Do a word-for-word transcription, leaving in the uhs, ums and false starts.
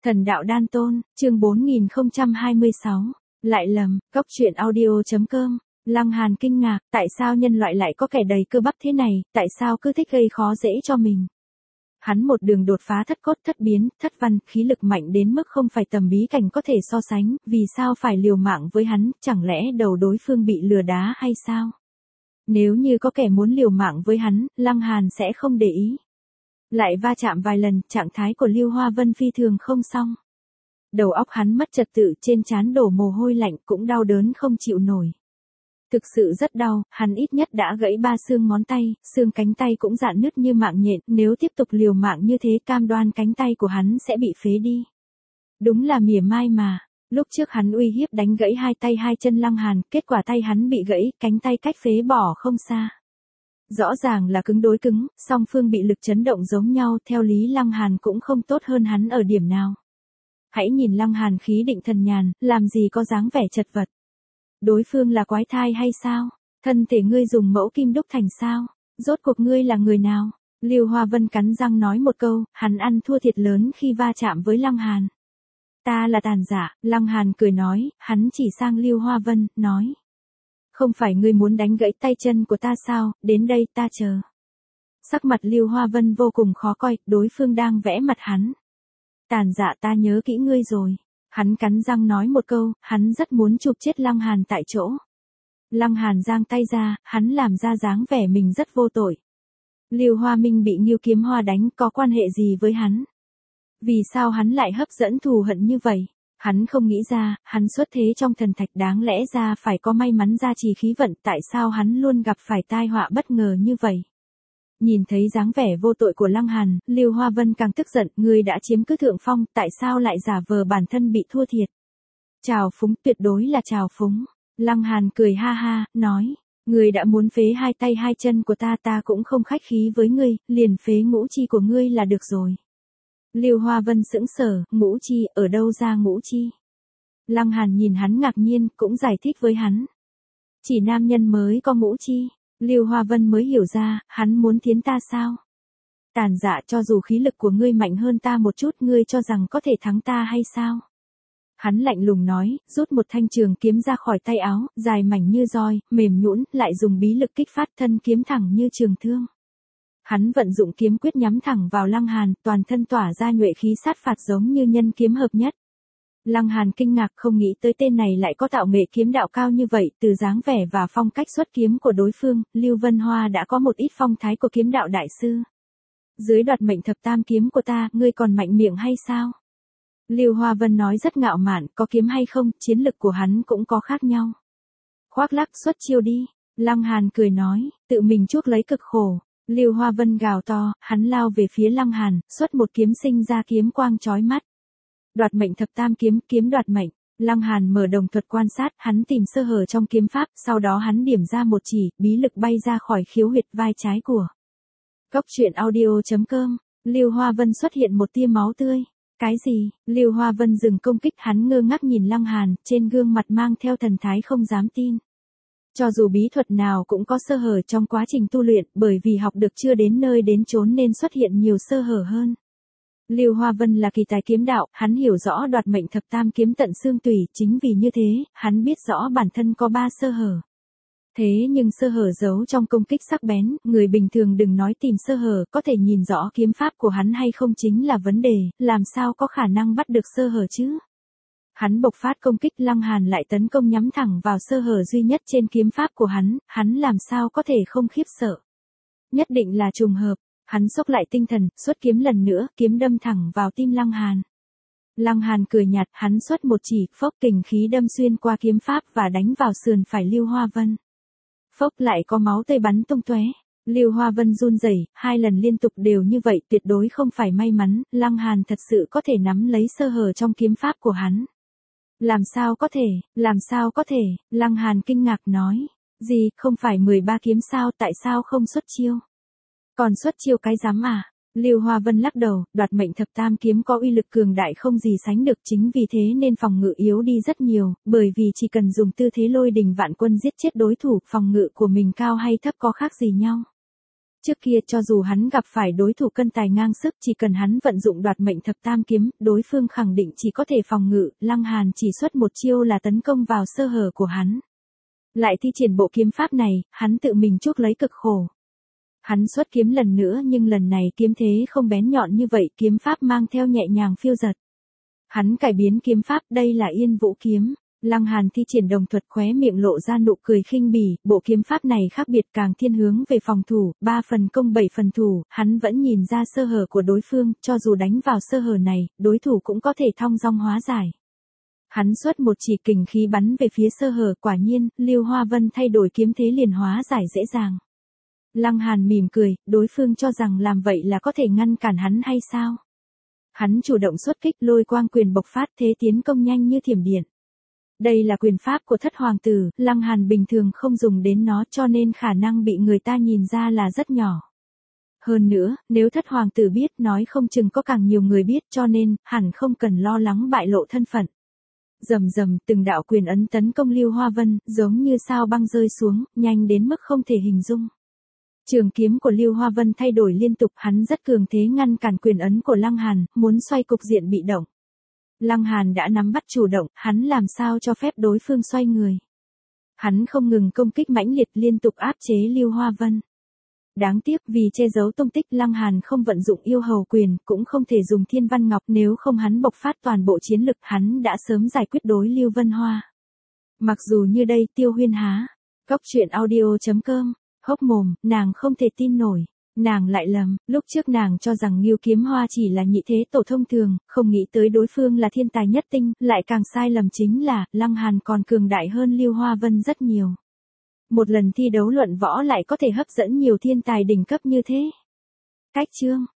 Thần đạo đan tôn, chương bốn nghìn không trăm hai mươi sáu. Lại lầm, Cốc truyện audio.com. Lăng Hàn kinh ngạc, tại sao nhân loại lại có kẻ đầy cơ bắp thế này, tại sao cứ thích gây khó dễ cho mình. Hắn một đường đột phá thất cốt thất biến, thất văn, khí lực mạnh đến mức không phải tầm bí cảnh có thể so sánh, vì sao phải liều mạng với hắn, chẳng lẽ đầu đối phương bị lừa đá hay sao? Nếu như có kẻ muốn liều mạng với hắn, Lăng Hàn sẽ không để ý. Lại va chạm vài lần, trạng thái của Lưu Hoa Vân phi thường không xong. Đầu óc hắn mất trật tự, trên trán đổ mồ hôi lạnh, cũng đau đớn không chịu nổi. Thực sự rất đau, hắn ít nhất đã gãy ba xương ngón tay, xương cánh tay cũng rạn nứt như mạng nhện, nếu tiếp tục liều mạng như thế cam đoan cánh tay của hắn sẽ bị phế đi. Đúng là mỉa mai mà, lúc trước hắn uy hiếp đánh gãy hai tay hai chân Lăng Hàn, kết quả tay hắn bị gãy, cánh tay cách phế bỏ không xa. Rõ ràng là cứng đối cứng, song phương bị lực chấn động giống nhau, theo lý Lăng Hàn cũng không tốt hơn hắn ở điểm nào. Hãy nhìn Lăng Hàn khí định thần nhàn, làm gì có dáng vẻ chật vật. Đối phương là quái thai hay sao? Thân thể ngươi dùng mẫu kim đúc thành sao? Rốt cuộc ngươi là người nào? Lưu Hoa Vân cắn răng nói một câu, hắn ăn thua thiệt lớn khi va chạm với Lăng Hàn. Ta là tàn giả, Lăng Hàn cười nói, hắn chỉ sang Lưu Hoa Vân, nói. Không phải ngươi muốn đánh gãy tay chân của ta sao, đến đây ta chờ. Sắc mặt Lưu Hoa Vân vô cùng khó coi, đối phương đang vẽ mặt hắn. Tàn dạ ta nhớ kỹ ngươi rồi. Hắn cắn răng nói một câu, hắn rất muốn chụp chết Lăng Hàn tại chỗ. Lăng Hàn giang tay ra, hắn làm ra dáng vẻ mình rất vô tội. Lưu Hoa Minh bị Ngưu Kiếm Hoa đánh có quan hệ gì với hắn? Vì sao hắn lại hấp dẫn thù hận như vậy? Hắn không nghĩ ra, hắn xuất thế trong thần thạch đáng lẽ ra phải có may mắn gia trì khí vận, tại sao hắn luôn gặp phải tai họa bất ngờ như vậy? Nhìn thấy dáng vẻ vô tội của Lăng Hàn, Lưu Hoa Vân càng tức giận, ngươi đã chiếm cứ thượng phong, tại sao lại giả vờ bản thân bị thua thiệt? Trào phúng, tuyệt đối là trào phúng. Lăng Hàn cười ha ha, nói, ngươi đã muốn phế hai tay hai chân của ta, ta cũng không khách khí với ngươi, liền phế ngũ chi của ngươi là được rồi. Lưu Hoa Vân sững sờ, ngũ chi, ở đâu ra ngũ chi? Lăng Hàn nhìn hắn ngạc nhiên, cũng giải thích với hắn. Chỉ nam nhân mới có ngũ chi. Lưu Hoa Vân mới hiểu ra, hắn muốn thiến ta sao? Tàn dạ, cho dù khí lực của ngươi mạnh hơn ta một chút, ngươi cho rằng có thể thắng ta hay sao? Hắn lạnh lùng nói, rút một thanh trường kiếm ra khỏi tay áo, dài mảnh như roi, mềm nhũn, lại dùng bí lực kích phát thân kiếm thẳng như trường thương. Hắn vận dụng kiếm quyết nhắm thẳng vào Lăng Hàn, toàn thân tỏa ra nhuệ khí sát phạt giống như nhân kiếm hợp nhất. Lăng Hàn kinh ngạc, không nghĩ tới tên này lại có tạo nghệ kiếm đạo cao như vậy, từ dáng vẻ và phong cách xuất kiếm của đối phương, Lưu Vân Hoa đã có một ít phong thái của kiếm đạo đại sư. Dưới đoạt mệnh thập tam kiếm của ta, ngươi còn mạnh miệng hay sao? Lưu Hoa Vân nói rất ngạo mạn, có kiếm hay không, chiến lực của hắn cũng có khác nhau. Khoác lác, xuất chiêu đi. Lăng Hàn cười nói, tự mình chuốc lấy cực khổ. Lưu Hoa Vân gào to, hắn lao về phía Lăng Hàn, xuất một kiếm sinh ra kiếm quang chói mắt. Đoạt mệnh thập tam kiếm, kiếm đoạt mệnh. Lăng Hàn mở đồng thuật quan sát, hắn tìm sơ hở trong kiếm pháp, sau đó hắn điểm ra một chỉ, bí lực bay ra khỏi khiếu huyệt vai trái của. Cốc truyện audio.com. Lưu Hoa Vân xuất hiện một tia máu tươi. Cái gì? Lưu Hoa Vân dừng công kích, hắn ngơ ngác nhìn Lăng Hàn, trên gương mặt mang theo thần thái không dám tin. Cho dù bí thuật nào cũng có sơ hở trong quá trình tu luyện, bởi vì học được chưa đến nơi đến chốn nên xuất hiện nhiều sơ hở hơn. Lưu Hoa Vân là kỳ tài kiếm đạo, hắn hiểu rõ đoạt mệnh thập tam kiếm tận xương tủy, chính vì như thế, hắn biết rõ bản thân có ba sơ hở. Thế nhưng sơ hở giấu trong công kích sắc bén, người bình thường đừng nói tìm sơ hở, có thể nhìn rõ kiếm pháp của hắn hay không chính là vấn đề, làm sao có khả năng bắt được sơ hở chứ? Hắn bộc phát công kích, Lăng Hàn lại tấn công nhắm thẳng vào sơ hở duy nhất trên kiếm pháp của hắn, hắn làm sao có thể không khiếp sợ? Nhất định là trùng hợp. Hắn xốc lại tinh thần, xuất kiếm lần nữa, kiếm đâm thẳng vào tim Lăng Hàn. Lăng Hàn cười nhạt, hắn xuất một chỉ, phốc, kình khí đâm xuyên qua kiếm pháp và đánh vào sườn phải Lưu Hoa Vân. Phốc, lại có máu tươi bắn tung tóe. Lưu Hoa Vân run rẩy, hai lần liên tục đều như vậy, tuyệt đối không phải may mắn, Lăng Hàn thật sự có thể nắm lấy sơ hở trong kiếm pháp của hắn. Làm sao có thể, làm sao có thể, Lăng Hàn kinh ngạc nói, gì, không phải mười ba kiếm sao, tại sao không xuất chiêu? Còn xuất chiêu cái dám à? Lưu Hoa Vân lắc đầu, đoạt mệnh thập tam kiếm có uy lực cường đại không gì sánh được, chính vì thế nên phòng ngự yếu đi rất nhiều, bởi vì chỉ cần dùng tư thế lôi đình vạn quân giết chết đối thủ, phòng ngự của mình cao hay thấp có khác gì nhau. Trước kia cho dù hắn gặp phải đối thủ cân tài ngang sức, chỉ cần hắn vận dụng đoạt mệnh thập tam kiếm, đối phương khẳng định chỉ có thể phòng ngự, Lăng Hàn chỉ xuất một chiêu là tấn công vào sơ hở của hắn. Lại thi triển bộ kiếm pháp này, hắn tự mình chuốc lấy cực khổ. Hắn xuất kiếm lần nữa nhưng lần này kiếm thế không bén nhọn như vậy, kiếm pháp mang theo nhẹ nhàng phiêu dật. Hắn cải biến kiếm pháp, đây là Yên Vũ kiếm. Lăng Hàn thi triển đồng thuật, khóe miệng lộ ra nụ cười khinh bỉ, bộ kiếm pháp này khác biệt, càng thiên hướng về phòng thủ, ba phần công bảy phần thủ, hắn vẫn nhìn ra sơ hở của đối phương, cho dù đánh vào sơ hở này, đối thủ cũng có thể thong dong hóa giải. Hắn xuất một chỉ kình khí bắn về phía sơ hở, quả nhiên, Lưu Hoa Vân thay đổi kiếm thế liền hóa giải dễ dàng. Lăng Hàn mỉm cười, đối phương cho rằng làm vậy là có thể ngăn cản hắn hay sao? Hắn chủ động xuất kích, lôi quang quyền bộc phát, thế tiến công nhanh như thiểm điện. Đây là quyền pháp của thất hoàng tử, Lăng Hàn bình thường không dùng đến nó cho nên khả năng bị người ta nhìn ra là rất nhỏ. Hơn nữa, nếu thất hoàng tử biết nói không chừng có càng nhiều người biết cho nên, hẳn không cần lo lắng bại lộ thân phận. Rầm rầm, từng đạo quyền ấn tấn công Lưu Hoa Vân, giống như sao băng rơi xuống, nhanh đến mức không thể hình dung. Trường kiếm của Lưu Hoa Vân thay đổi liên tục, hắn rất cường thế ngăn cản quyền ấn của Lăng Hàn, muốn xoay cục diện bị động. Lăng Hàn đã nắm bắt chủ động, hắn làm sao cho phép đối phương xoay người. Hắn không ngừng công kích mãnh liệt, liên tục áp chế Lưu Hoa Vân. Đáng tiếc vì che giấu tung tích, Lăng Hàn không vận dụng yêu hầu quyền, cũng không thể dùng Thiên Văn Ngọc, nếu không hắn bộc phát toàn bộ chiến lực, hắn đã sớm giải quyết đối Lưu Vân Hoa. Mặc dù như đây, Tiêu Huyên há. Góc truyện audio chấm com. Hốc mồm, nàng không thể tin nổi. Nàng lại lầm, lúc trước nàng cho rằng Ngưu Kiếm Hoa chỉ là nhị thế tổ thông thường, không nghĩ tới đối phương là thiên tài nhất tinh, lại càng sai lầm chính là, Lăng Hàn còn cường đại hơn Lưu Hoa Vân rất nhiều. Một lần thi đấu luận võ lại có thể hấp dẫn nhiều thiên tài đỉnh cấp như thế. Cách chương